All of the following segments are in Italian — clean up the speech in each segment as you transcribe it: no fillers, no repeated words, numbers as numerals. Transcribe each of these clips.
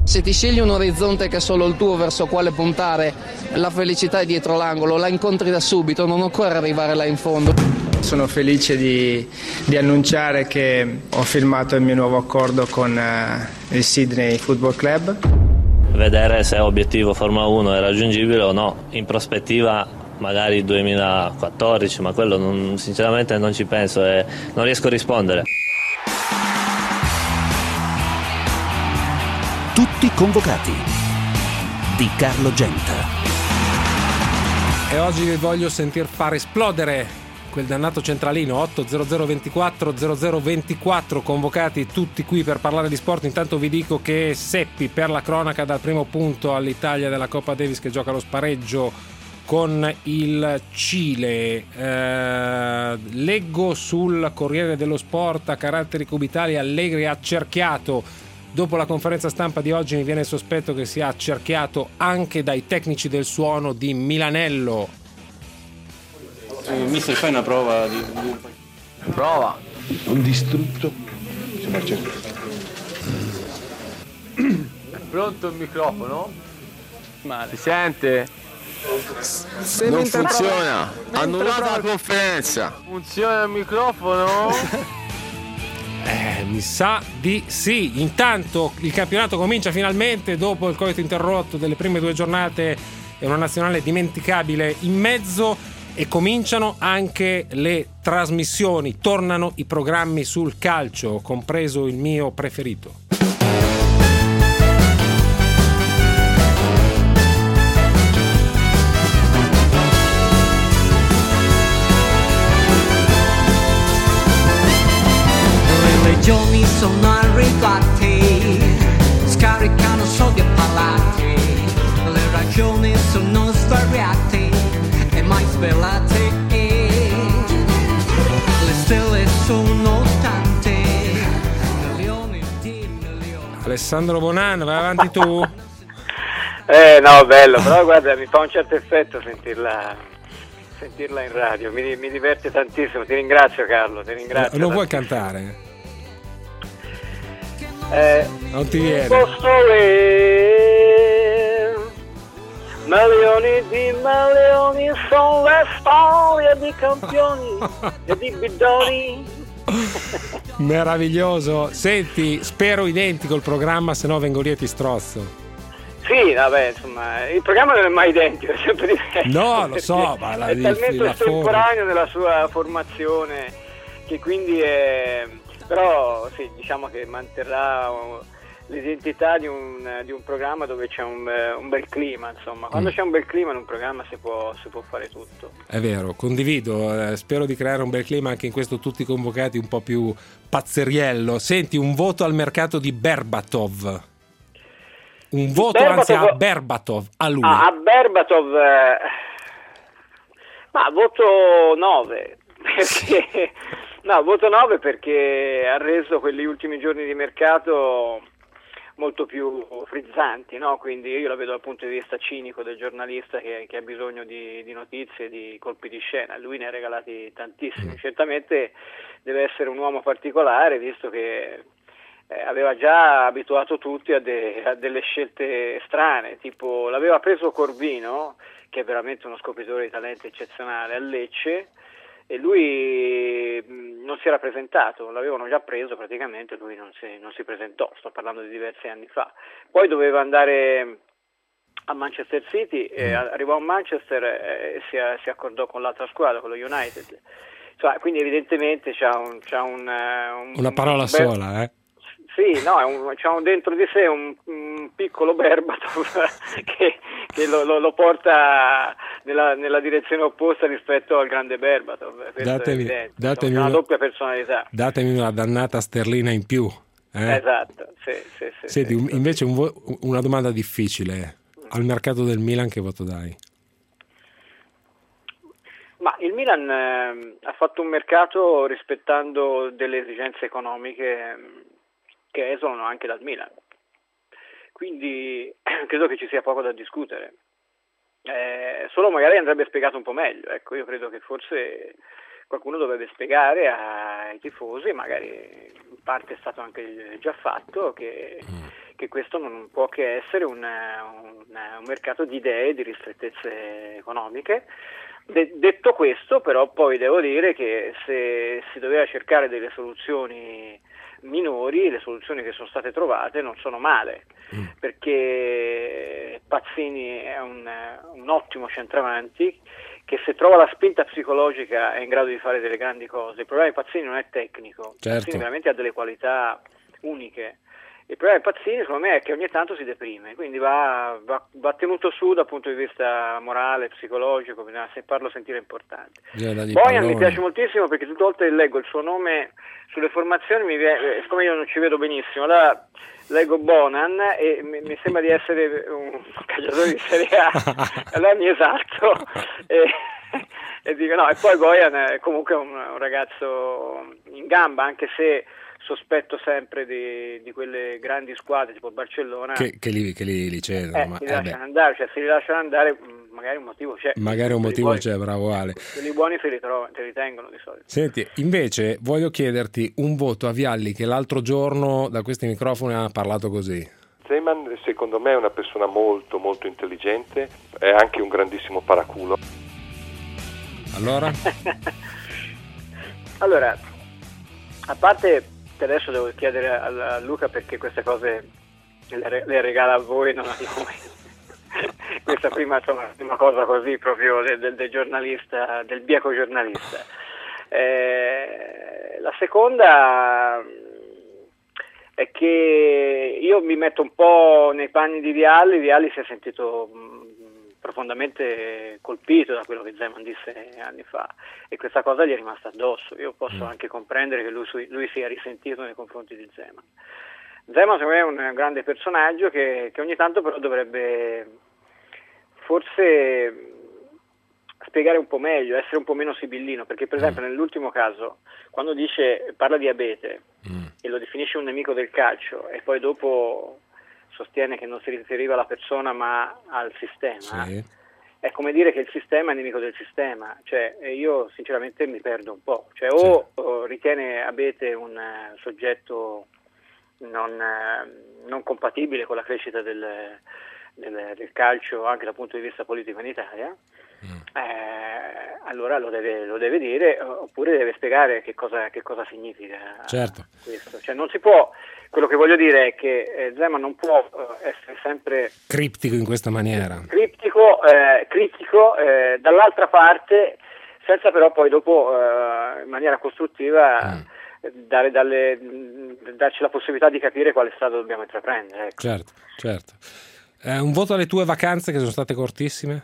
Se ti scegli un orizzonte che è solo il tuo, verso quale puntare, la felicità è dietro l'angolo, la incontri da subito, non occorre arrivare là in fondo. Sono felice di annunciare che ho firmato il mio nuovo accordo con il Sydney Football Club. Vedere se l'obiettivo Formula 1 è raggiungibile o no, in prospettiva magari 2014, ma quello sinceramente non ci penso e non riesco a rispondere. Tutti convocati di Carlo Genta. E oggi vi voglio sentir far esplodere quel dannato centralino. 80024 0024, convocati tutti qui per parlare di sport. Intanto vi dico che Seppi, per la cronaca, dal primo punto all'Italia della Coppa Davis, che gioca lo spareggio con il Cile. Leggo sul Corriere dello Sport a caratteri cubitali: Allegri ha accerchiato. Dopo la conferenza stampa di oggi mi viene il sospetto che sia accerchiato anche dai tecnici del suono di Milanello. Mister, fai una prova Prova. Un distrutto. È pronto il microfono? Si sente? Non funziona. Annullata la conferenza. Funziona il microfono? Mi sa di sì. Intanto il campionato comincia finalmente dopo il coito interrotto delle prime 2 giornate e una nazionale dimenticabile in mezzo, e cominciano anche le trasmissioni, tornano i programmi sul calcio, compreso il mio preferito. Giorni sono arrivati, scaricano soldi e palati, le ragioni sono svariate e mai svelate, le stelle sono tante, milioni di milioni. Alessandro Bonan, vai avanti tu. No, bello, però guarda, mi fa un certo effetto sentirla in radio, mi diverte tantissimo, ti ringrazio Carlo, ti ringrazio. Lo vuoi cantare? Non ti viene. Milioni di milioni sono le storie di campioni e di bidoni. Meraviglioso. Senti, spero identico il programma, se no vengo lì e ti strozzo. Sì, vabbè, insomma, il programma non è mai identico, è sempre diverso. No, lo so, ma è talmente estemporaneo nella sua formazione che quindi è... Però sì, diciamo che manterrà l'identità di un programma dove c'è un bel clima, insomma. Quando c'è un bel clima in un programma si può fare tutto. È vero, condivido, spero di creare un bel clima anche in questo Tutti convocati un po' più pazzeriello. Senti, un voto al mercato di Berbatov. Un voto anzi a Berbatov, a lui. A Berbatov, ma voto 9, perché... No, voto 9 perché ha reso quegli ultimi giorni di mercato molto più frizzanti, no? Quindi io la vedo dal punto di vista cinico del giornalista che ha bisogno di notizie, di colpi di scena. Lui ne ha regalati tantissimi. Certamente deve essere un uomo particolare, visto che aveva già abituato tutti a delle scelte strane, tipo l'aveva preso Corvino, che è veramente uno scopritore di talento eccezionale, a Lecce, e lui non si era presentato, l'avevano già preso praticamente, lui non si presentò, sto parlando di diversi anni fa. Poi doveva andare a Manchester City, arrivò a Manchester e si accordò con l'altra squadra, con lo United. Cioè, quindi evidentemente c'ha una parola sola, eh? Sì, no, c'ha dentro di sé un piccolo Berbatov che lo porta nella direzione opposta rispetto al grande Berbatov. Datemi una doppia personalità. Datemi una dannata sterlina in più. Esatto, sì. Senti, invece una domanda difficile. Al mercato del Milan che voto dai? Ma il Milan ha fatto un mercato rispettando delle esigenze economiche che esulano anche dal Milan, quindi credo che ci sia poco da discutere, solo magari andrebbe spiegato un po' meglio. Ecco, io credo che forse qualcuno dovrebbe spiegare ai tifosi, magari in parte è stato anche già fatto, che che questo non può che essere un mercato di idee, di ristrettezze economiche. Detto questo, però, poi devo dire che se si doveva cercare delle soluzioni minori, le soluzioni che sono state trovate non sono male, perché Pazzini è un ottimo centravanti che, se trova la spinta psicologica, è in grado di fare delle grandi cose. Il problema di Pazzini non è tecnico, Pazzini veramente ha delle qualità uniche. Il problema di Pazzini, secondo me, è che ogni tanto si deprime, quindi va tenuto su dal punto di vista morale, psicologico, bisogna farlo sentire importante. Bojan mi piace moltissimo, perché tutte le volte leggo il suo nome sulle formazioni, siccome io non ci vedo benissimo, allora leggo Bonan e mi sembra di essere un calciatore di Serie A, allora mi esalto e dico no, e poi Bojan è comunque un ragazzo in gamba, anche se sospetto sempre di quelle grandi squadre tipo Barcellona che li cedono, li lasciano andare, cioè se li lasciano andare magari un motivo c'è. Magari un motivo c'è, bravo Ale. Quelli buoni te li tengono di solito. Senti, invece voglio chiederti un voto a Vialli, che l'altro giorno da questi microfoni ha parlato così. Zeman secondo me è una persona molto molto intelligente, è anche un grandissimo paraculo. Allora? Allora, a parte che adesso devo chiedere a Luca, perché queste cose le regala a voi, non a noi. Questa prima cosa così proprio del giornalista, del bieco giornalista. La seconda è che io mi metto un po' nei panni di Vialli. Vialli si è sentito profondamente colpito da quello che Zeman disse anni fa, e questa cosa gli è rimasta addosso. Io posso anche comprendere che lui sia risentito nei confronti di Zeman. Zeman secondo me è un grande personaggio che ogni tanto però dovrebbe forse spiegare un po' meglio, essere un po' meno sibillino, perché per esempio nell'ultimo caso, quando parla di Abete e lo definisce un nemico del calcio, e poi dopo sostiene che non si riferiva alla persona ma al sistema, è come dire che il sistema è nemico del sistema. Cioè, io sinceramente mi perdo un po', cioè o ritiene Abete un soggetto non compatibile con la crescita del calcio anche dal punto di vista politico in Italia, allora lo deve dire, oppure deve spiegare che cosa significa questo. Cioè, non si può. Quello che voglio dire è che Zeman non può essere sempre criptico in questa maniera, critico, dall'altra parte, senza però poi dopo in maniera costruttiva darci la possibilità di capire quale strada dobbiamo intraprendere. Ecco. Certo. Un voto alle tue vacanze, che sono state cortissime?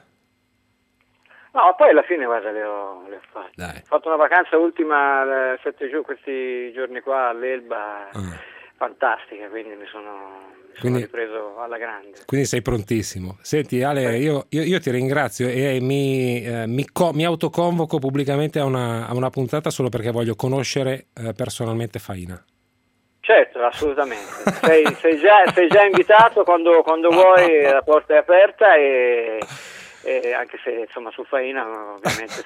No, poi alla fine guarda le ho fatte. Dai. Ho fatto una vacanza ultima 7 giorni, questi giorni qua all'Elba, fantastica, quindi mi sono ripreso alla grande. Quindi sei prontissimo. Senti Ale, io ti ringrazio e mi autoconvoco pubblicamente a una puntata solo perché voglio conoscere personalmente Faina. Certo, assolutamente. Sei già invitato quando vuoi, la porta è aperta, e anche se insomma su Faina ovviamente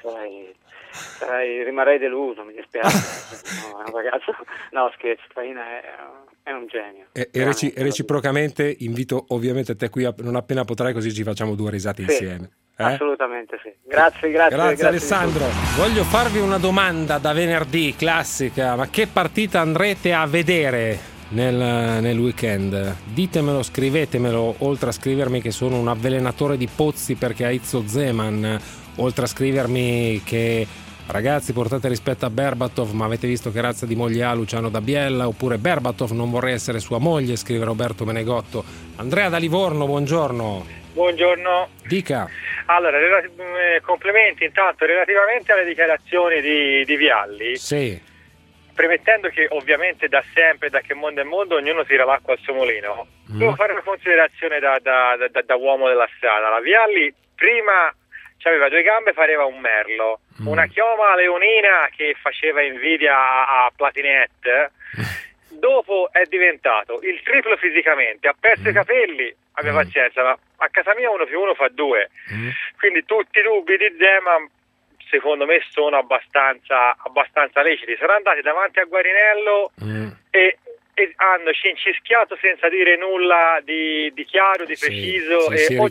rimarrei deluso, mi dispiace. No, è un ragazzo, no scherzo, Faina è un genio. E reciprocamente invito ovviamente te qui non appena potrai, così ci facciamo 2 risate insieme. Assolutamente sì. Grazie Alessandro. Voglio farvi una domanda da venerdì classica: ma che partita andrete a vedere nel weekend? Ditemelo, scrivetemelo, oltre a scrivermi che sono un avvelenatore di pozzi perché aizzo Zeman, oltre a scrivermi che ragazzi portate rispetto a Berbatov, ma avete visto che razza di moglie ha Luciano da Biella, oppure Berbatov non vorrei essere sua moglie, scrive Roberto Menegotto. Andrea da Livorno, buongiorno. Buongiorno. Dica. Allora, complimenti intanto relativamente alle dichiarazioni di Vialli. Sì. Premettendo che ovviamente da sempre, da che mondo è mondo, ognuno tira l'acqua al suo mulino. Devo fare una considerazione da uomo della strada. La Vialli prima aveva 2 gambe, pareva un merlo, una chioma leonina che faceva invidia a Platinette. Dopo è diventato il triplo fisicamente, ha perso i capelli, aveva pazienza, ma a casa mia 1 più 1 fa 2. Quindi tutti i dubbi di Zeman secondo me sono abbastanza leciti. Sono andati davanti a Guarinello e hanno cincischiato senza dire nulla di chiaro, di preciso,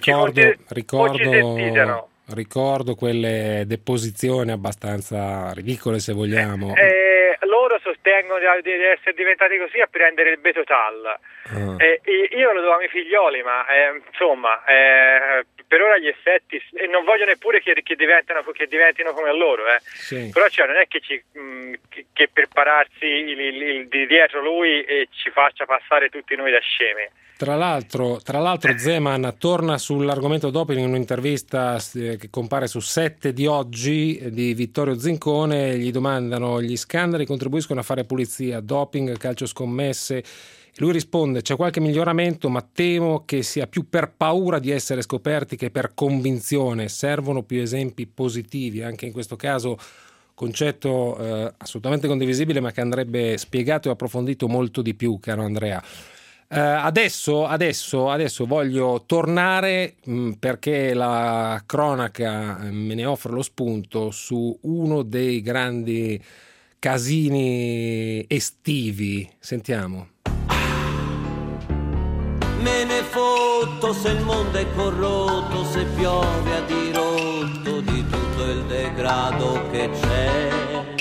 ricordo quelle deposizioni abbastanza ridicole, se vogliamo. Loro sostengono di essere diventati così a prendere il Betotal. Io lo do ai miei figlioli, ma insomma, per ora gli effetti, e non voglio neppure che diventino come loro, Sì. Però non è che per pararsi di dietro lui ci faccia passare tutti noi da scemi. Tra l'altro Zeman torna sull'argomento doping in un'intervista che compare su 7 di oggi di Vittorio Zincone. Gli domandano: gli scandali contribuiscono a fare pulizia, doping, calcio scommesse? Lui risponde: c'è qualche miglioramento, ma temo che sia più per paura di essere scoperti che per convinzione. Servono più esempi positivi. Anche in questo caso concetto assolutamente condivisibile, ma che andrebbe spiegato e approfondito molto di più, caro Andrea. Adesso voglio tornare, perché la cronaca me ne offre lo spunto, su uno dei grandi casini estivi. Sentiamo. Me ne fotto se il mondo è corrotto, se piove a dirotto di tutto il degrado che c'è.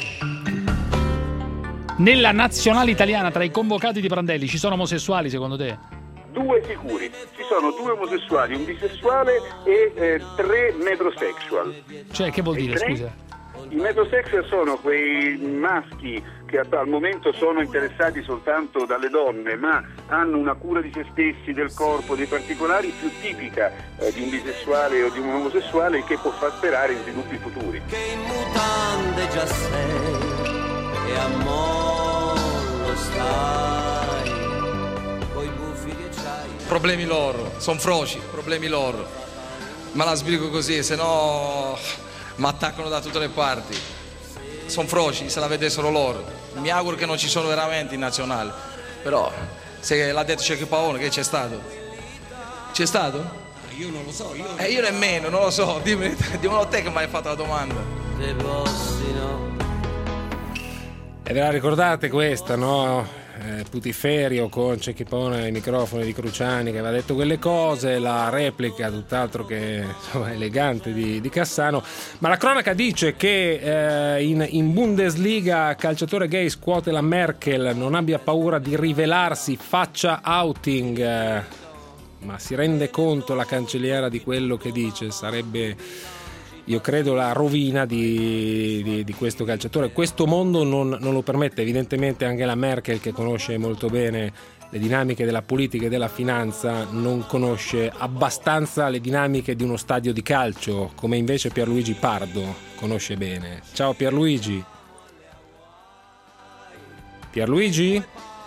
Nella nazionale italiana, tra i convocati di Prandelli, ci sono omosessuali secondo te? 2 sicuri, ci sono 2 omosessuali, un bisessuale e 3 metrosexual. Cioè, che vuol dire, scusa? I metrosexual sono quei maschi che al momento sono interessati soltanto dalle donne, ma hanno una cura di se stessi, del corpo, dei particolari più tipica di un bisessuale o di un omosessuale, che può far sperare in sviluppi futuri. Che in mutande già sei e a mollo stai coi buffi che c'hai. Problemi loro, son froci, problemi loro. Ma la sbrigo così, se no mi attaccano da tutte le parti. Son froci, se la vedessero loro. Mi auguro che non ci sono veramente in nazionale. Però, se l'ha detto Cecchi Paone, che c'è stato? C'è stato? Io non lo so, io nemmeno, non lo so. Dimmelo te che mi hai fatto la domanda. Te bossi, no? E ve la ricordate questa, no? Putiferio con Cecchi Paone ai microfoni di Cruciani, che aveva detto quelle cose, la replica tutt'altro che elegante di Cassano. Ma la cronaca dice che in Bundesliga calciatore gay scuote la Merkel, non abbia paura di rivelarsi, faccia outing. Ma si rende conto la cancelliera di quello che dice? Sarebbe, io credo, la rovina di questo calciatore. Questo mondo non lo permette. Evidentemente anche la Merkel, che conosce molto bene le dinamiche della politica e della finanza, non conosce abbastanza le dinamiche di uno stadio di calcio, come invece Pierluigi Pardo conosce bene. Ciao Pierluigi. Pierluigi?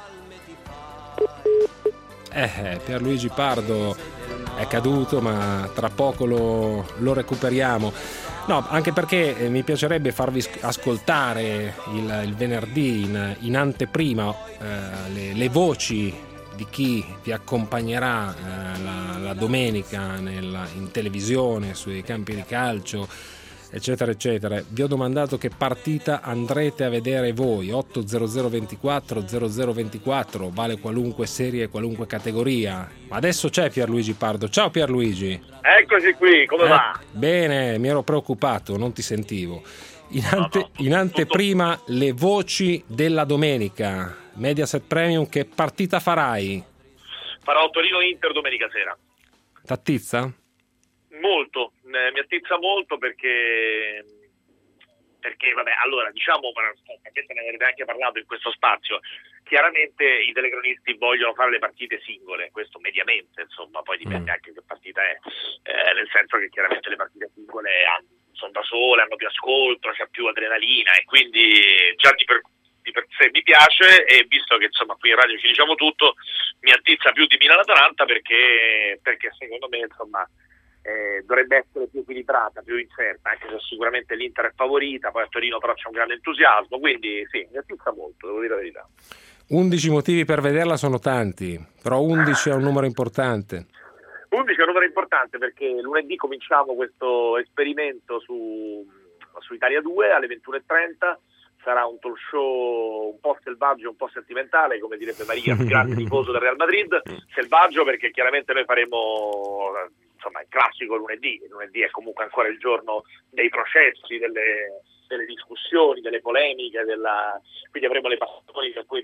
Pierluigi Pardo è caduto, ma tra poco lo recuperiamo. No, anche perché mi piacerebbe farvi ascoltare il venerdì in anteprima le voci di chi vi accompagnerà la domenica in televisione, sui campi di calcio, eccetera eccetera. Vi ho domandato che partita andrete a vedere voi. 80024 0024, vale qualunque serie, qualunque categoria. Ma adesso c'è Pierluigi Pardo. Ciao Pierluigi. Eccoci qui, come va? Bene, mi ero preoccupato, non ti sentivo. In anteprima le voci della domenica. Mediaset Premium, che partita farai? Farò Torino-Inter domenica sera. T'attizza? Molto, mi attizza molto perché vabbè, allora diciamo, questo ne avete anche parlato in questo spazio, chiaramente i telecronisti vogliono fare le partite singole, questo mediamente, insomma, poi dipende anche che partita è, nel senso che chiaramente le partite singole sono da sole, hanno più ascolto, c'è più adrenalina, e quindi già di per sé mi piace, e visto che insomma qui in radio ci diciamo tutto, mi attizza più di Milan-Atalanta perché secondo me insomma dovrebbe essere più equilibrata, più incerta, anche se sicuramente l'Inter è favorita, poi a Torino però c'è un grande entusiasmo, quindi sì, mi attizza molto, devo dire la verità. 11 motivi per vederla sono tanti, però 11 è un numero importante. 11 è un numero importante perché lunedì cominciamo questo esperimento su Italia 2 alle 21:30, sarà un talk show un po' selvaggio, un po' sentimentale, come direbbe Maria, grande tifoso del Real Madrid. Selvaggio perché chiaramente noi faremo insomma il classico lunedì è comunque ancora il giorno dei processi, delle discussioni, delle polemiche, quindi avremo le passioni di alcuni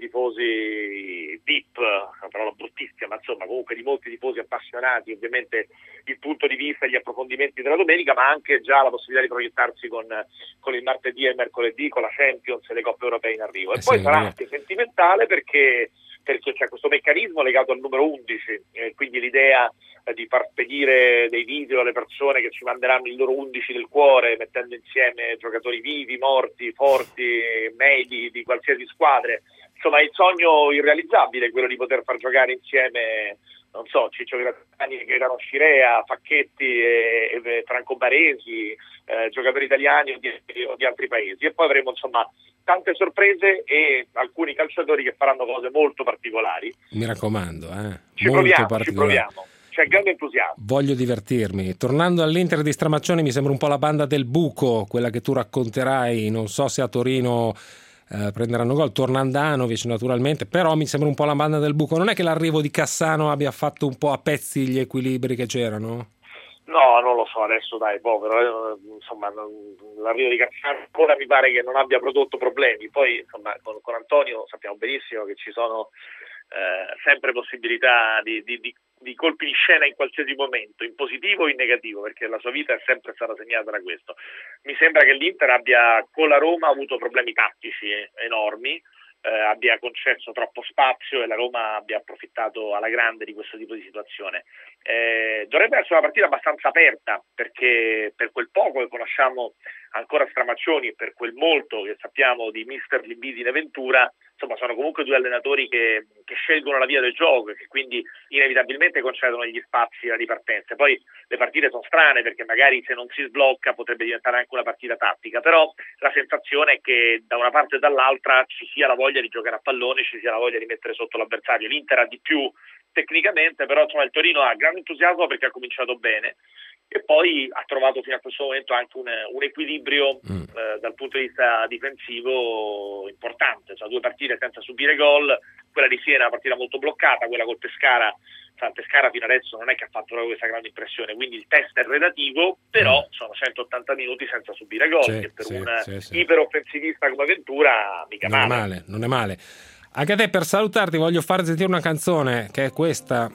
tifosi VIP, una parola bruttissima, ma insomma comunque di molti tifosi appassionati, ovviamente il punto di vista e gli approfondimenti della domenica, ma anche già la possibilità di proiettarsi con il martedì e il mercoledì, con la Champions e le Coppe Europee in arrivo. E poi sarà anche sentimentale perché c'è questo meccanismo legato al numero 11, quindi l'idea di far spedire dei video alle persone che ci manderanno il loro 11 del cuore, mettendo insieme giocatori vivi, morti, forti, medi di qualsiasi squadra. Insomma, il sogno irrealizzabile è quello di poter far giocare insieme, non so, Ciccio Graziani, Gaetano Scirea, Facchetti e Franco Baresi, giocatori italiani o di altri paesi. E poi avremo insomma tante sorprese e alcuni calciatori che faranno cose molto particolari. Mi raccomando, ci proviamo. C'è grande entusiasmo. Voglio divertirmi. Tornando all'Inter di Stramaccioni, mi sembra un po' la banda del buco, quella che tu racconterai. Non so se a Torino prenderanno gol. Tornandanovic naturalmente, però mi sembra un po' la banda del buco. Non è che l'arrivo di Cassano abbia fatto un po' a pezzi gli equilibri che c'erano? No, non lo so, adesso dai, povero, insomma, l'arrivo di Cassano ancora mi pare che non abbia prodotto problemi. Poi insomma con Antonio sappiamo benissimo che ci sono sempre possibilità di colpi di scena in qualsiasi momento, in positivo o in negativo, perché la sua vita è sempre stata segnata da questo. Mi sembra che l'Inter abbia con la Roma avuto problemi tattici enormi, abbia concesso troppo spazio e la Roma abbia approfittato alla grande di questo tipo di situazione. Dovrebbe essere una partita abbastanza aperta, perché per quel poco che conosciamo ancora Stramaccioni e per quel molto che sappiamo di mister Libidine Ventura, insomma sono comunque due allenatori che scelgono la via del gioco e che quindi inevitabilmente concedono gli spazi alla ripartenza. Poi le partite sono strane perché magari se non si sblocca potrebbe diventare anche una partita tattica, però la sensazione è che da una parte e dall'altra ci sia la voglia di giocare a pallone, ci sia la voglia di mettere sotto l'avversario. L'Inter ha di più tecnicamente, però insomma il Torino ha grande entusiasmo perché ha cominciato bene e poi ha trovato fino a questo momento anche un equilibrio dal punto di vista difensivo importante, cioè 2 partite senza subire gol, quella di Siena è una partita molto bloccata, quella col Pescara fino adesso non è che ha fatto proprio questa grande impressione, quindi il test è relativo, però sono 180 minuti senza subire gol, che per un iperoffensivista come Ventura mica male. Non è male. Anche a te, per salutarti voglio far sentire una canzone che è questa.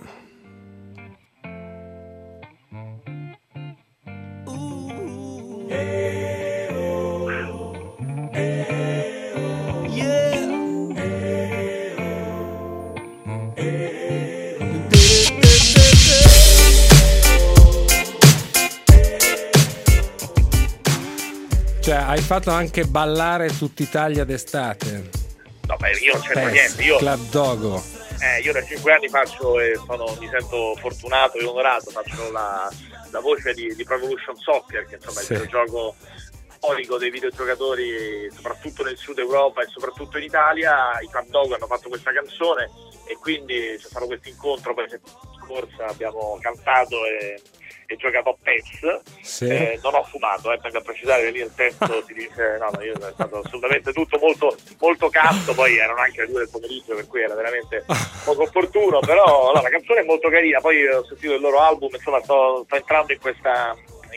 Cioè, hai fatto anche ballare tutta Italia d'estate. No, beh, io non c'entro niente. Io Club Dogo. Io da 5 anni faccio e mi sento fortunato e onorato, faccio la voce di Pro Evolution Soccer, che insomma è il videogioco storico dei videogiocatori soprattutto nel sud Europa e soprattutto in Italia. I Club Dogo hanno fatto questa canzone e quindi c'è stato questo incontro poi la settimana scorsa, abbiamo cantato e giocato a PES. Non ho fumato, tengo a precisare che lì nel testo si dice io è stato assolutamente tutto molto, molto casto, poi erano anche le 2 del pomeriggio per cui era veramente poco opportuno, però la canzone è molto carina, poi ho sentito il loro album, insomma sto entrando in questa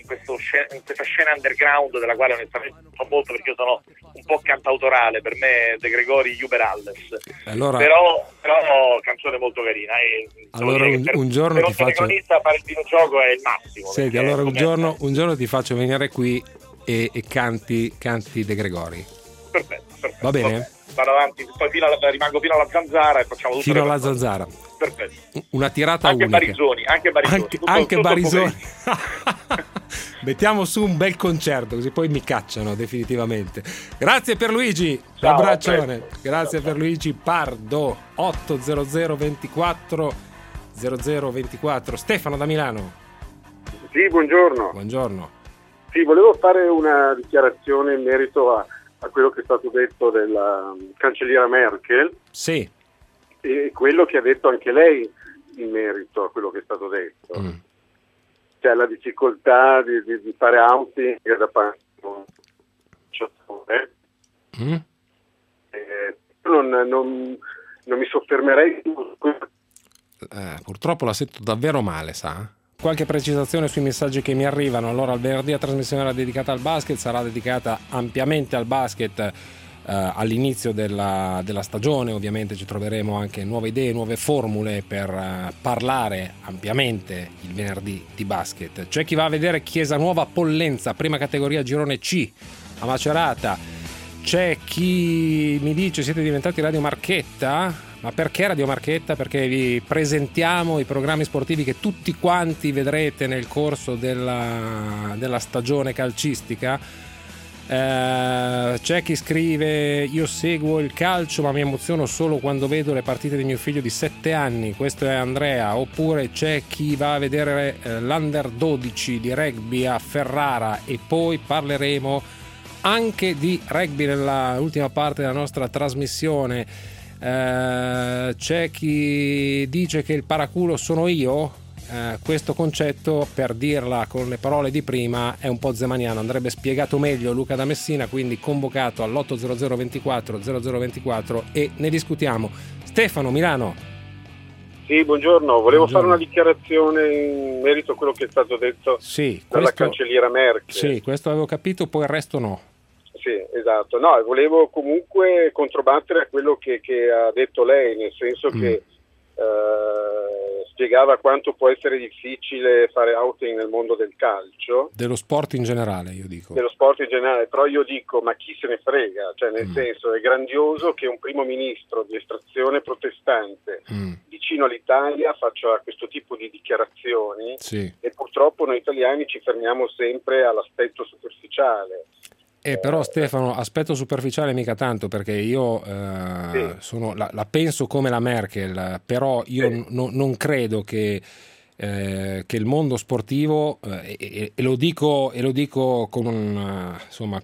scena underground della quale onestamente non so molto perché io sono un po' cantautorale, per me De Gregori Uber Alles, però canzone molto carina allora un giorno per ti faccio fare il videogioco è il massimo. Senti, allora un giorno ti faccio venire qui e canti De Gregori. Perfetto. Va bene? Vado avanti, poi rimango fino alla Zanzara e facciamo tutto fino alla Zanzara. Perfetto. Una tirata anche unica. Anche Barisoni. Anche Barisoni. Mettiamo su un bel concerto così poi mi cacciano definitivamente. Grazie Pierluigi, un abbraccione. Grazie Pierluigi Pardo. 80024 0024. Stefano da Milano. Sì, buongiorno. Buongiorno. Sì, volevo fare una dichiarazione in merito a quello che è stato detto della cancelliera Merkel. Sì. E quello che ha detto anche lei in merito a quello che è stato detto. Cioè la difficoltà di fare outing da parte non mi soffermerei su questo. Purtroppo la sento davvero male, sa? Qualche precisazione sui messaggi che mi arrivano. Allora, il venerdì la trasmissione era dedicata al basket, sarà dedicata ampiamente al basket all'inizio della stagione. Ovviamente ci troveremo anche nuove idee, nuove formule per parlare ampiamente il venerdì di basket. C'è chi va a vedere Chiesa Nuova Pollenza, prima categoria girone C a Macerata. C'è chi mi dice: siete diventati Radio Marchetta? Ma perché Radio Marchetta? Perché vi presentiamo i programmi sportivi che tutti quanti vedrete nel corso della stagione calcistica. C'è chi scrive: io seguo il calcio ma mi emoziono solo quando vedo le partite di mio figlio di 7 anni. Questo è Andrea. Oppure c'è chi va a vedere l'Under 12 di rugby a Ferrara, e poi parleremo anche di rugby nell'ultima parte della nostra trasmissione. C'è chi dice che il paraculo sono io. Questo concetto, per dirla con le parole di prima, è un po' zemaniano, andrebbe spiegato meglio Luca da Messina, quindi convocato all'800 24 0024 e ne discutiamo. Stefano, Milano. Sì, buongiorno, volevo fare una dichiarazione in merito a quello che è stato detto dalla cancelliera Merkel. Sì, questo avevo capito, poi il resto no. Sì, esatto. No, volevo comunque controbattere a quello che ha detto lei, nel senso che spiegava quanto può essere difficile fare outing nel mondo del calcio. Dello sport in generale, io dico. Dello sport in generale, però io dico, ma chi se ne frega? Cioè, nel senso, è grandioso che un primo ministro di estrazione protestante vicino all'Italia faccia questo tipo di dichiarazioni, e purtroppo noi italiani ci fermiamo sempre all'aspetto superficiale. Però Stefano, aspetto superficiale mica tanto, perché io la penso come la Merkel, però io non credo che il mondo sportivo, e lo dico con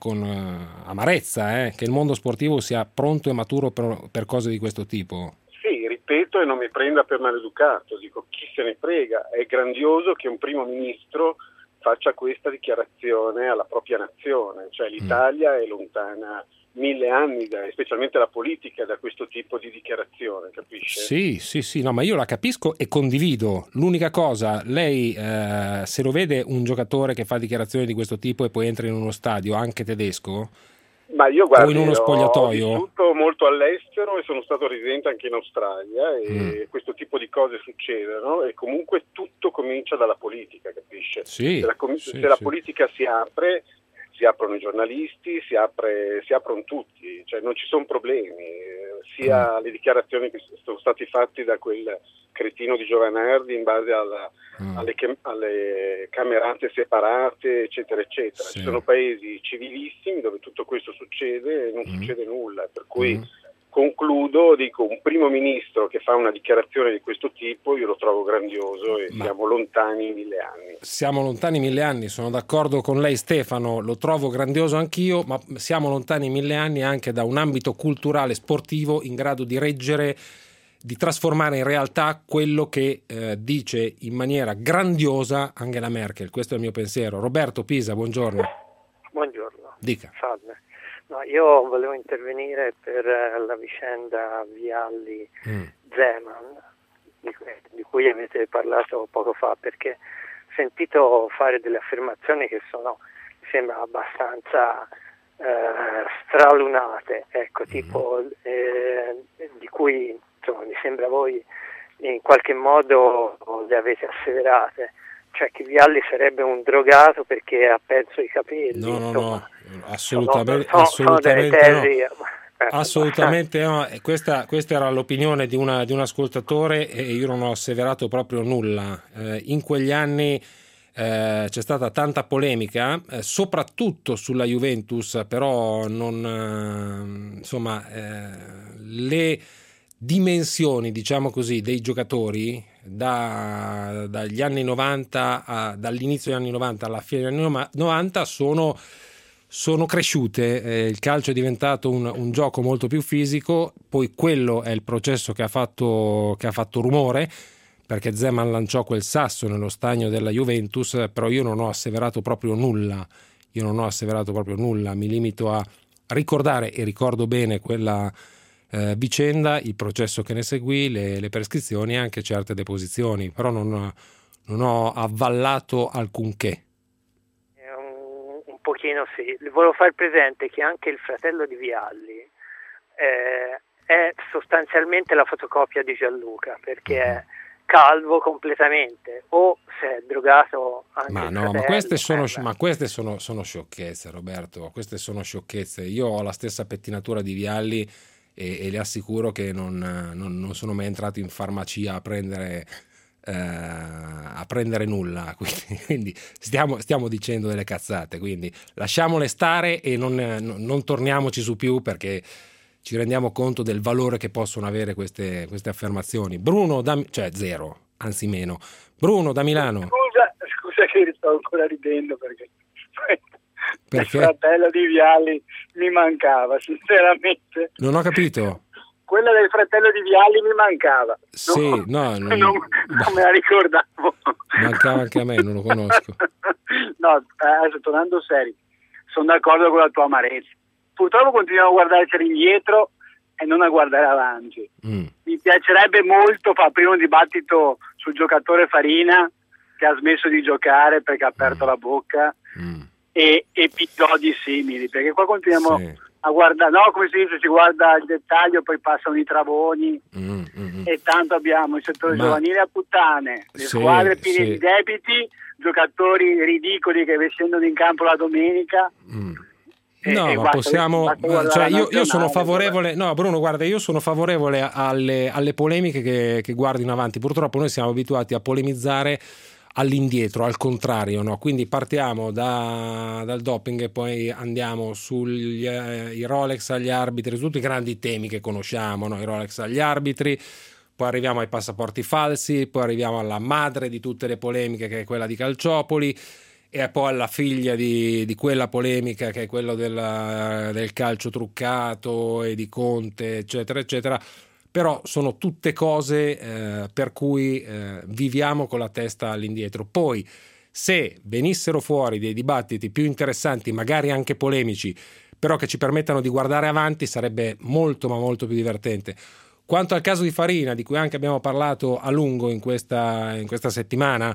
amarezza, che il mondo sportivo sia pronto e maturo per cose di questo tipo. Sì, ripeto, e non mi prenda per maleducato, dico, chi se ne frega, è grandioso che un primo ministro faccia questa dichiarazione alla propria nazione, cioè l'Italia è lontana 1000 anni, specialmente la politica, da questo tipo di dichiarazione, capisce? Sì, no, ma io la capisco e condivido. L'unica cosa, lei se lo vede un giocatore che fa dichiarazioni di questo tipo e poi entra in uno stadio, anche tedesco, ma io guardi, o in uno spogliatoio, ho vissuto molto all'estero e sono stato residente anche in Australia, e questo tipo di cose succedono, e comunque tutto comincia dalla politica, capisce? Se la politica si apre, si aprono i giornalisti, si aprono tutti, cioè non ci sono problemi, sia le dichiarazioni che sono stati fatti da quel cretino di Giovanardi in base alle camerate separate, eccetera eccetera. Ci sono paesi civilissimi dove tutto questo succede e non succede nulla, per cui concludo, dico, un primo ministro che fa una dichiarazione di questo tipo io lo trovo grandioso, e siamo lontani 1000 anni. Siamo lontani 1000 anni, sono d'accordo con lei Stefano, lo trovo grandioso anch'io, ma siamo lontani 1000 anni anche da un ambito culturale sportivo in grado di reggere, di trasformare in realtà quello che dice in maniera grandiosa Angela Merkel. Questo è il mio pensiero. Roberto Pisa, buongiorno. Buongiorno. Dica. Salve. No, io volevo intervenire per la vicenda Vialli-Zeman, di cui avete parlato poco fa, perché ho sentito fare delle affermazioni che mi sembrano abbastanza stralunate, ecco, tipo di cui mi sembra voi in qualche modo le avete asseverate, cioè che Vialli sarebbe un drogato perché ha perso i capelli. No, assolutamente no. Questa era l'opinione di un ascoltatore, e io non ho asseverato proprio nulla. In quegli anni c'è stata tanta polemica, soprattutto sulla Juventus, però le dimensioni, diciamo così, dei giocatori dagli anni 90 dall'inizio degli anni 90 alla fine degli anni 90 sono cresciute. Il calcio è diventato un gioco molto più fisico, poi quello è il processo che ha fatto rumore, perché Zeman lanciò quel sasso nello stagno della Juventus, però io non ho asseverato proprio nulla, mi limito a ricordare, e ricordo bene quella vicenda, il processo che ne seguì, le prescrizioni e anche certe deposizioni, però non ho avvallato alcunché. Un pochino sì. Volevo far presente che anche il fratello di Vialli è sostanzialmente la fotocopia di Gianluca, perché è calvo completamente, o se è drogato anche ma no, ma queste sono sciocchezze, Roberto, queste sono sciocchezze. Io ho la stessa pettinatura di Vialli e le assicuro che non sono mai entrato in farmacia a prendere nulla, quindi stiamo dicendo delle cazzate, quindi lasciamole stare e non torniamoci su più, perché ci rendiamo conto del valore che possono avere queste affermazioni. Bruno cioè zero, anzi meno. Bruno da Milano. Scusa che sto ancora ridendo perché il fratello di Vialli mi mancava, sinceramente. Non ho capito. Quella del fratello di Vialli mi mancava. Sì, non me la ricordavo. Mancava anche a me, non lo conosco. No, adesso tornando seri, sono d'accordo con la tua amarezza. Purtroppo continuiamo a guardarci indietro e non a guardare avanti. Mi piacerebbe molto fare prima un dibattito sul giocatore Farina, che ha smesso di giocare perché ha aperto la bocca, e episodi simili, perché qua continuiamo a guardare, no, come si dice, si guarda il dettaglio, poi passano i travoni, e tanto abbiamo il settore giovanile a puttane, le squadre piene di debiti, giocatori ridicoli che scendono in campo la domenica. No, ma possiamo, cioè io sono favorevole, no Bruno, guarda, io sono favorevole alle polemiche che guardino avanti. Purtroppo noi siamo abituati a polemizzare all'indietro, al contrario, no? Quindi partiamo dal doping e poi andiamo sugli i Rolex agli arbitri, tutti i grandi temi che conosciamo, no? I Rolex agli arbitri, poi arriviamo ai passaporti falsi, poi arriviamo alla madre di tutte le polemiche, che è quella di Calciopoli, e poi alla figlia di quella polemica, che è quello del calcio truccato e di Conte, eccetera eccetera. Però sono tutte cose per cui viviamo con la testa all'indietro. Poi, se venissero fuori dei dibattiti più interessanti, magari anche polemici, però che ci permettano di guardare avanti, sarebbe molto ma molto più divertente. Quanto al caso di Farina, di cui anche abbiamo parlato a lungo in questa settimana,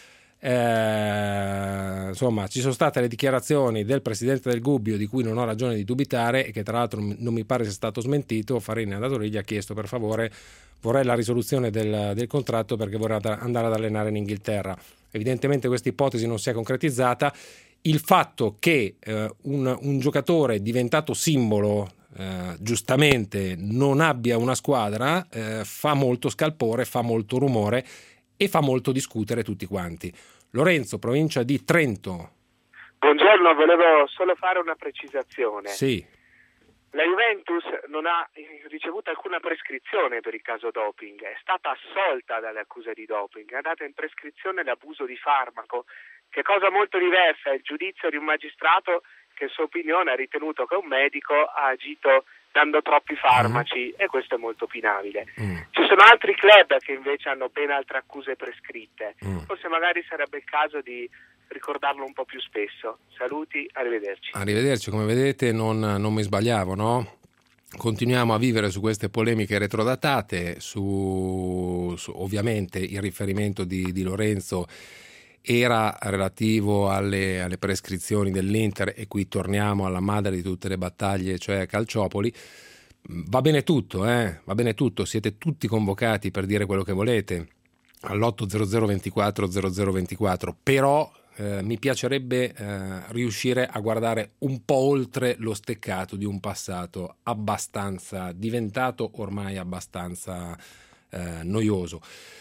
insomma, ci sono state le dichiarazioni del presidente del Gubbio, di cui non ho ragione di dubitare, e che tra l'altro non mi pare sia stato smentito. Farina è andato lì, gli ha chiesto: per favore, vorrei la risoluzione del contratto perché vorrei andare ad allenare in Inghilterra. Evidentemente questa ipotesi non si è concretizzata. Il fatto che un giocatore diventato simbolo giustamente non abbia una squadra fa molto scalpore, fa molto rumore e fa molto discutere tutti quanti. Lorenzo, provincia di Trento. Buongiorno, volevo solo fare una precisazione. Sì. La Juventus non ha ricevuto alcuna prescrizione per il caso doping, è stata assolta dalle accuse di doping, è andata in prescrizione l'abuso di farmaco, che è cosa molto diversa, è il giudizio di un magistrato che in sua opinione ha ritenuto che un medico ha agito dando troppi farmaci, e questo è molto opinabile. Ci sono altri club che invece hanno ben altre accuse prescritte, forse magari sarebbe il caso di ricordarlo un po' più spesso. Saluti, arrivederci. Arrivederci, come vedete non mi sbagliavo, no? Continuiamo a vivere su queste polemiche retrodatate, su ovviamente il riferimento di Lorenzo era relativo alle prescrizioni dell'Inter, e qui torniamo alla madre di tutte le battaglie, cioè Calciopoli. Va bene tutto, va bene tutto, siete tutti convocati per dire quello che volete all'800 24 0024, però mi piacerebbe riuscire a guardare un po' oltre lo steccato di un passato diventato ormai abbastanza noioso.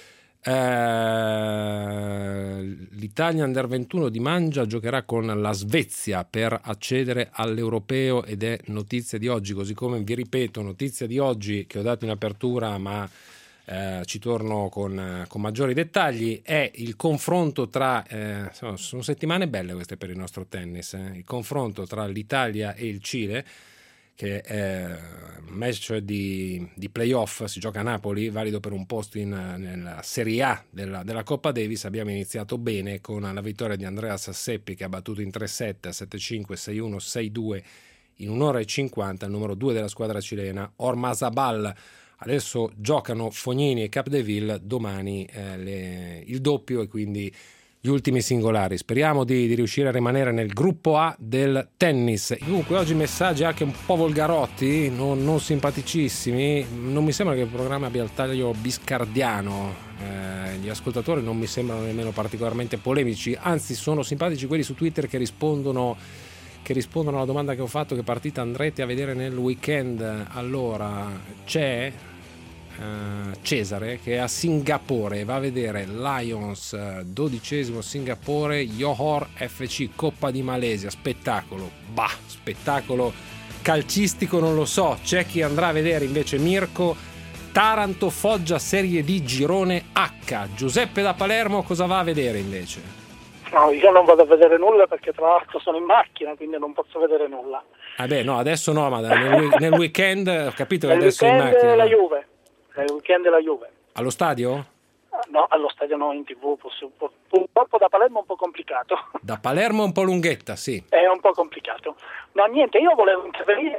L'Italia Under 21 di Mangia giocherà con la Svezia per accedere all'Europeo, ed è notizia di oggi, così come vi ripeto, notizia di oggi che ho dato in apertura, ma ci torno con maggiori dettagli, è il confronto tra sono settimane belle queste per il nostro tennis, il confronto tra l'Italia e il Cile, che è un match di playoff, si gioca a Napoli, valido per un posto nella Serie A della Coppa Davis. Abbiamo iniziato bene con la vittoria di Andreas Seppi, che ha battuto in 3-7, 7-5, 6-1, 6-2 in 1 ora e 50 il numero 2 della squadra cilena, Ormazabal. Adesso giocano Fognini e Capdeville, domani il doppio e quindi gli ultimi singolari. Speriamo di riuscire a rimanere nel gruppo A del tennis. Comunque oggi messaggi anche un po' volgarotti, non simpaticissimi. Non mi sembra che il programma abbia il taglio biscardiano. Gli ascoltatori non mi sembrano nemmeno particolarmente polemici, anzi sono simpatici quelli su Twitter che rispondono alla domanda che ho fatto: che partita andrete a vedere nel weekend? Allora c'è Cesare che è a Singapore, va a vedere Lions 12° Singapore, Johor FC Coppa di Malesia. Spettacolo calcistico non lo so. C'è chi andrà a vedere invece Mirko Taranto Foggia Serie D Girone H. Giuseppe da Palermo cosa va a vedere invece? No, io non vado a vedere nulla perché tra l'altro sono in macchina, quindi non posso vedere nulla. No, adesso no, ma nel weekend ho capito che adesso è in macchina. Nel weekend la Juve. Allo stadio? No, allo stadio no, in TV. Purtroppo da Palermo è un po' complicato. Da Palermo è un po' lunghetta, sì. È un po' complicato. No, niente, io volevo intervenire.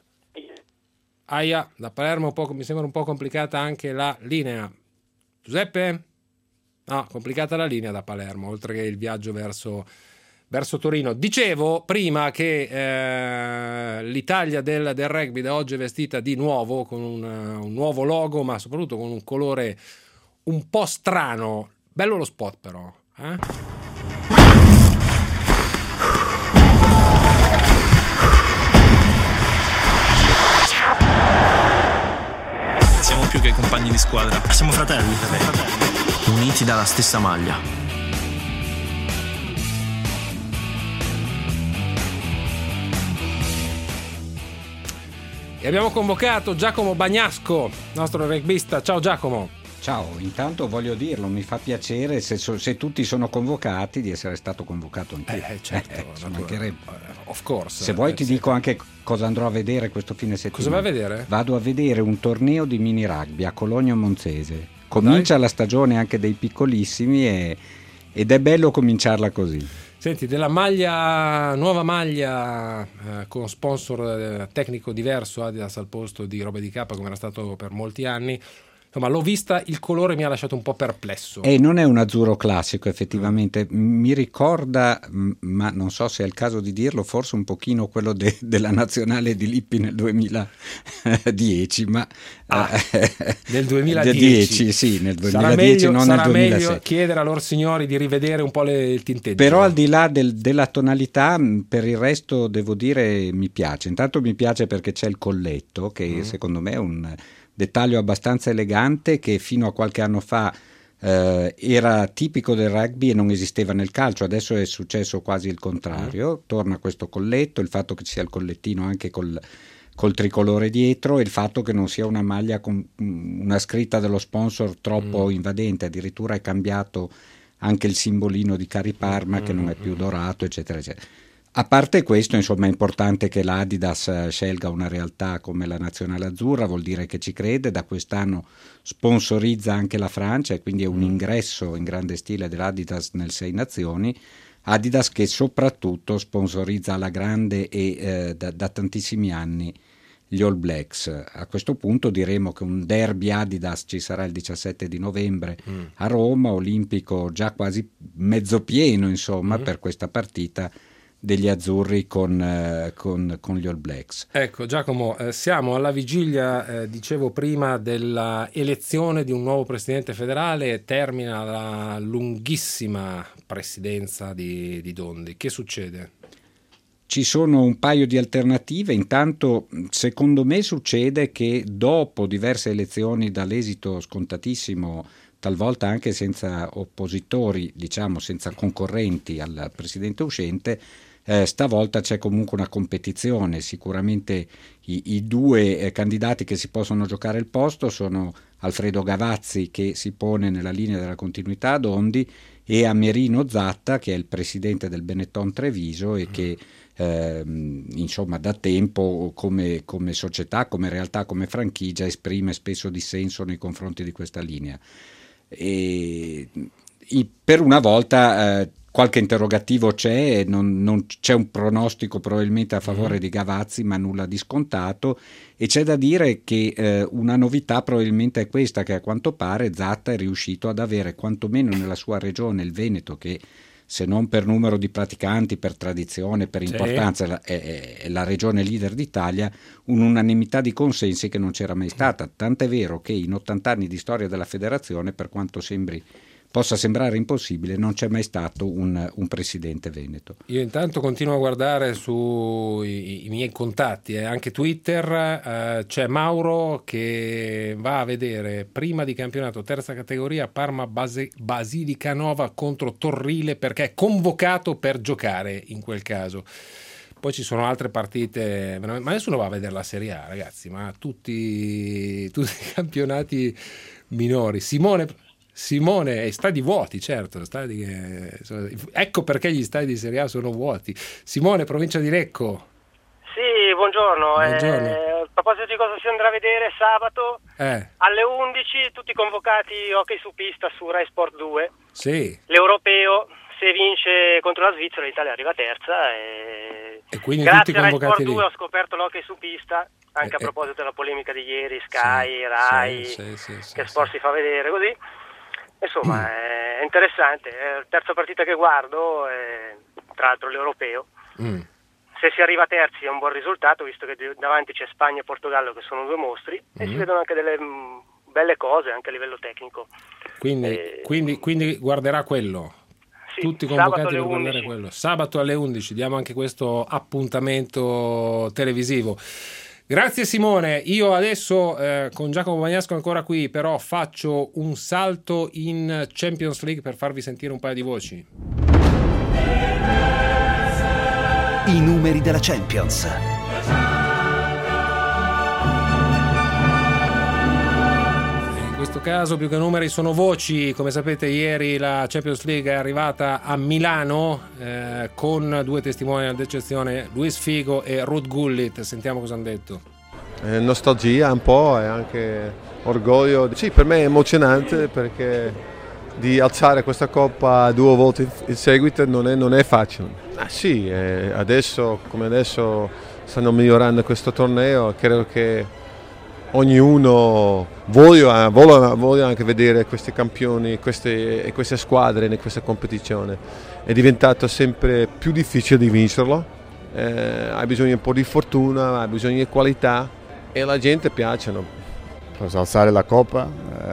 Da Palermo mi sembra un po' complicata anche la linea. Giuseppe? No, complicata la linea da Palermo, oltre che il viaggio verso Torino. Dicevo prima che l'Italia del rugby da oggi è vestita di nuovo, con un nuovo logo, ma soprattutto con un colore un po' strano. Bello lo spot però. Siamo più che compagni di squadra. Siamo fratelli. Uniti dalla stessa maglia. E abbiamo convocato Giacomo Bagnasco, nostro rugbista. Ciao Giacomo. Ciao, intanto voglio dirlo, mi fa piacere se tutti sono convocati di essere stato convocato anch'io. Certo, of course. Se vuoi ti dico anche cosa andrò a vedere questo fine settimana. Cosa vai a vedere? Vado a vedere un torneo di mini rugby a Cologno Monzese. Comincia la stagione anche dei piccolissimi ed è bello cominciarla così. Senti, della nuova maglia con sponsor tecnico diverso, Adidas al posto di Robe di K, come era stato per molti anni. Insomma, l'ho vista, il colore mi ha lasciato un po' perplesso. Non è un azzurro classico, effettivamente. Mi ricorda, ma non so se è il caso di dirlo, forse un pochino quello della nazionale di Lippi nel 2010, ma nel 2010? Sì, nel 2010, non nel 2006. Sarà meglio chiedere a loro signori di rivedere un po' il tinteggio. Però al di là della tonalità, per il resto devo dire mi piace. Intanto mi piace perché c'è il colletto, che secondo me è un dettaglio abbastanza elegante che fino a qualche anno fa era tipico del rugby e non esisteva nel calcio. Adesso è successo quasi il contrario. Torna questo colletto, il fatto che ci sia il collettino anche col tricolore dietro e il fatto che non sia una maglia con una scritta dello sponsor troppo invadente. Addirittura è cambiato anche il simbolino di Cari Parma che non è più dorato, eccetera eccetera. A parte questo, insomma, è importante che l'Adidas scelga una realtà come la Nazionale Azzurra, vuol dire che ci crede. Da quest'anno sponsorizza anche la Francia e quindi è un ingresso in grande stile dell'Adidas nel 6 Nazioni. Adidas che soprattutto sponsorizza alla grande e da tantissimi anni gli All Blacks. A questo punto diremo che un derby Adidas ci sarà il 17 di novembre a Roma, olimpico già quasi mezzo pieno, insomma, per questa partita degli azzurri con gli All Blacks. Ecco Giacomo, siamo alla vigilia, dicevo prima, della elezione di un nuovo presidente federale, termina la lunghissima presidenza di Dondi. Che succede? Ci sono un paio di alternative. Intanto, secondo me, succede che dopo diverse elezioni dall'esito scontatissimo, talvolta anche senza oppositori, diciamo senza concorrenti al presidente uscente, stavolta c'è comunque una competizione. Sicuramente i due candidati che si possono giocare il posto sono Alfredo Gavazzi, che si pone nella linea della continuità a Dondi, e Amerino Zatta, che è il presidente del Benetton Treviso e che insomma da tempo come società, come realtà, come franchigia esprime spesso dissenso nei confronti di questa linea. E per una volta qualche interrogativo c'è, non c'è un pronostico probabilmente a favore di Gavazzi, ma nulla di scontato, e c'è da dire che una novità probabilmente è questa, che a quanto pare Zatta è riuscito ad avere quantomeno nella sua regione, il Veneto, che se non per numero di praticanti, per tradizione, per importanza è la regione leader d'Italia, un'unanimità di consensi che non c'era mai stata, tant'è vero che in 80 anni di storia della federazione, per quanto possa sembrare impossibile, non c'è mai stato un presidente veneto. Io intanto continuo a guardare sui miei contatti, anche Twitter, c'è Mauro che va a vedere prima di campionato terza categoria Parma Basilicanova contro Torrile, perché è convocato per giocare in quel caso. Poi ci sono altre partite, ma nessuno va a vedere la Serie A, ragazzi, ma tutti i campionati minori. Simone, stadi vuoti, certo, ecco perché gli stadi di Serie A sono vuoti. Simone, provincia di Lecco. Sì, buongiorno. A proposito di cosa si andrà a vedere sabato alle 11, tutti convocati hockey su pista su Rai Sport 2. Sì. L'europeo, se vince contro la Svizzera, l'Italia arriva terza. E quindi grazie tutti convocati a Rai Sport lì. 2 ho scoperto l'hockey su pista, anche a proposito della polemica di ieri, Sky, Rai, che sport si fa vedere così. Insomma, è interessante, è la terza partita che guardo, tra l'altro l'europeo. Se si arriva terzi è un buon risultato, visto che davanti c'è Spagna e Portogallo che sono due mostri, e si vedono anche delle belle cose anche a livello tecnico. Quindi guarderà quello. Sì, tutti convocati per guardare quello. Sabato alle 11 diamo anche questo appuntamento televisivo. Grazie Simone, io adesso con Giacomo Bagnasco ancora qui, però faccio un salto in Champions League per farvi sentire un paio di voci. I numeri della Champions. In questo caso più che numeri sono voci. Come sapete, ieri la Champions League è arrivata a Milano con due testimoni d'eccezione, Luis Figo e Ruud Gullit. Sentiamo cosa hanno detto. Nostalgia un po' e anche orgoglio. Sì, per me è emozionante perché di alzare questa coppa 2 volte in seguito non è facile. Sì, adesso come adesso stanno migliorando questo torneo, credo che ognuno voglia anche vedere questi campioni, queste squadre in questa competizione. È diventato sempre più difficile di vincerlo, hai bisogno un po' di fortuna, hai bisogno di qualità e la gente piacciono. Alzare la coppa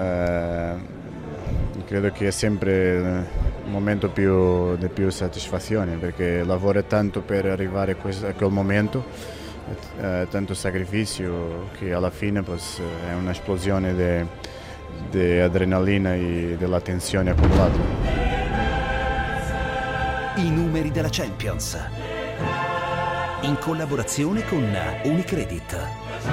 credo che è sempre un momento di più soddisfazione, perché lavoro tanto per arrivare a quel momento, tanto sacrificio che alla fine è un'esplosione di adrenalina e della tensione accumulata. I numeri della Champions, in collaborazione con Unicredit.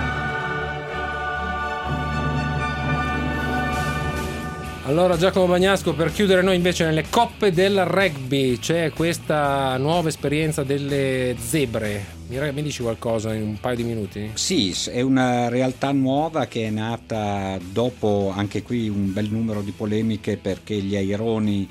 Allora Giacomo Bagnasco, per chiudere noi invece nelle coppe del rugby c'è questa nuova esperienza delle zebre. Mi dici qualcosa in un paio di minuti? Sì, è una realtà nuova che è nata dopo anche qui un bel numero di polemiche, perché gli aironi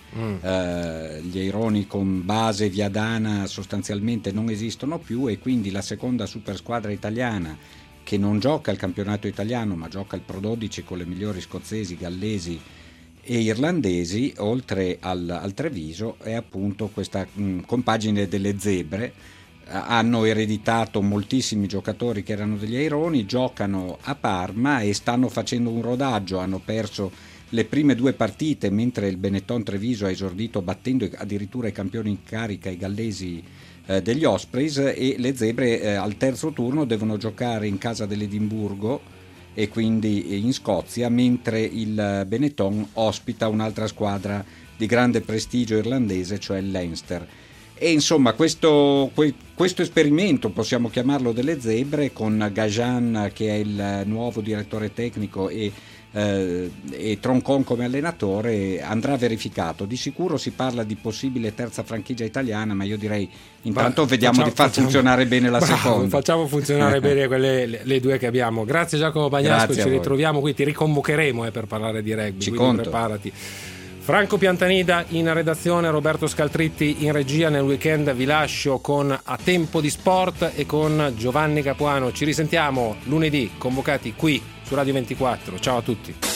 con base Viadana sostanzialmente non esistono più, e quindi la seconda super squadra italiana, che non gioca il campionato italiano ma gioca il Pro 12 con le migliori scozzesi, gallesi e irlandesi, oltre al Treviso, è appunto questa compagine delle zebre. Hanno ereditato moltissimi giocatori che erano degli aironi, giocano a Parma e stanno facendo un rodaggio. Hanno perso le prime 2 partite, mentre il Benetton Treviso ha esordito battendo addirittura i campioni in carica, i gallesi degli Ospreys, e le zebre al terzo turno devono giocare in casa dell'Edimburgo e quindi in Scozia, mentre il Benetton ospita un'altra squadra di grande prestigio irlandese, cioè il Leinster. E insomma questo esperimento, possiamo chiamarlo, delle zebre, con Gajan che è il nuovo direttore tecnico e Troncon come allenatore, andrà verificato. Di sicuro si parla di possibile terza franchigia italiana, ma io direi intanto vediamo di far funzionare bene la seconda. Facciamo funzionare bene le 2 che abbiamo. Grazie Giacomo Bagnasco, ci ritroviamo qui, ti riconvocheremo per parlare di rugby, quindi preparati. Franco Piantanida in redazione, Roberto Scaltritti in regia. Nel weekend vi lascio con A Tempo di Sport e con Giovanni Capuano. Ci risentiamo lunedì, convocati qui su Radio 24. Ciao a tutti.